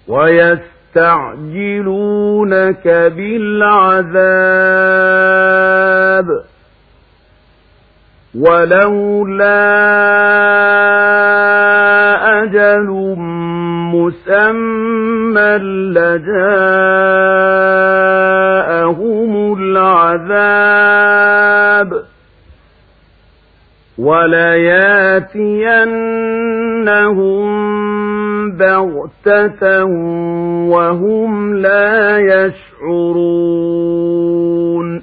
ويستعجلونك بالعذاب ولولا أجل مسمى لجاءهم العذاب ولياتينهم بغتة وهم لا يشعرون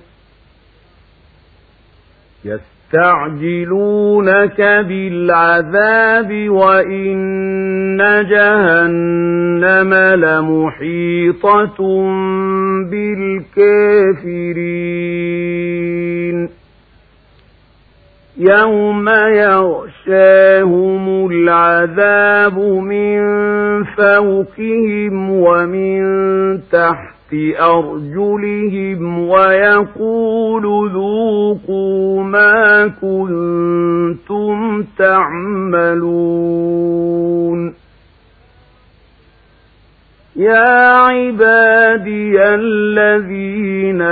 يستعجلونك بالعذاب وإن جهنم لمحيطة بالكافرين يوم يغشاهم العذاب من فوقهم ومن تحت أرجلهم ويقول ذوقوا ما كنتم تعملون يا عبادي الذين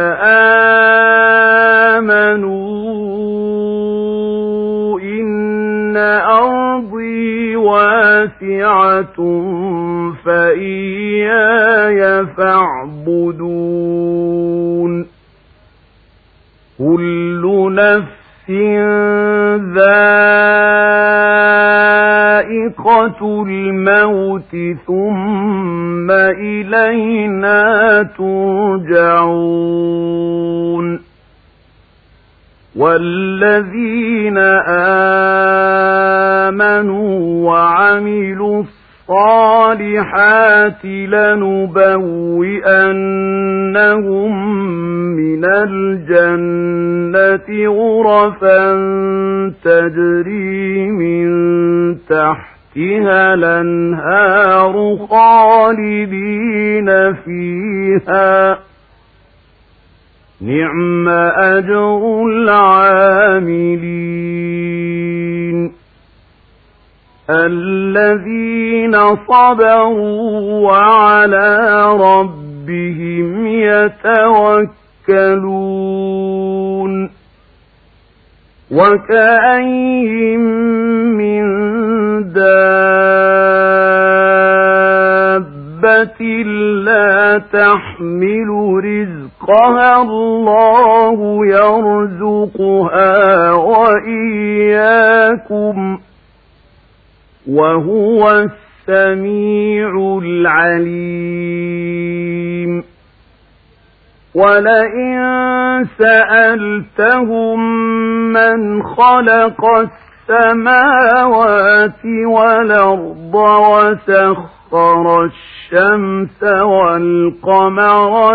آمنوا إن أرضي واسعة فإياي فاعبدون كل نفس ذائقة الموت ثم إلينا ترجعون والذين آمنوا وعملوا الصالحات لنبوئنهم من الجنة غرفا تجري من تحتها الأنهار خالدين فيها نعم أجر العاملين الذين صبروا وعلى ربهم يتوكلون وكأين من دابة لا تحمل رزقها الله يرزقها وإياكم وهو السميع العليم ولئن سألتهم من خلق السماوات والأرض وسخر الشمس والقمر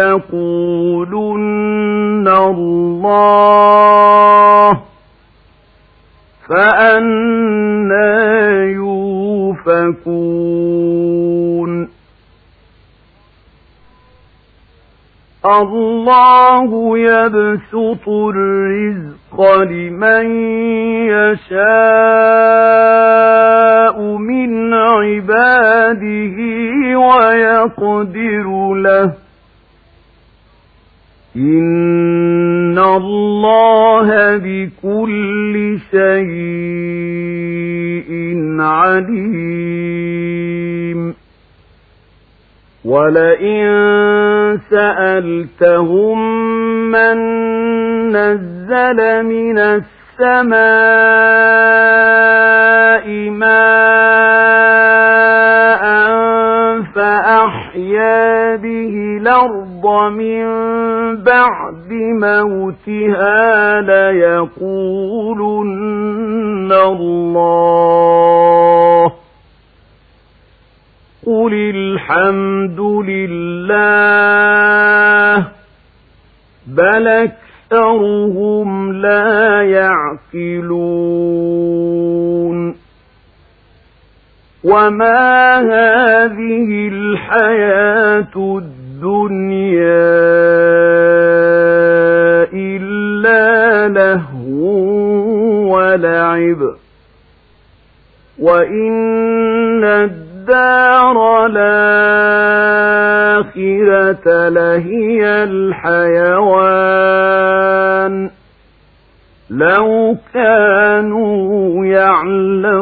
ليقولن الله فأنى يؤفكون الله يبسط الرزق لمن يشاء من عباده ويقدر له إن الله بكل شيء عليم ولئن سألتهم من نزل من السماء ماء فأحيا به الأرض من بعد موتها ليقولن الله قل الحمد لله بل أكثرهم لا يعقلون وما هذه الحياة الدنيا إلا لهو ولعب وإن الدار الآخرة الآخرة لهي الحيوان لو كانوا يعلمون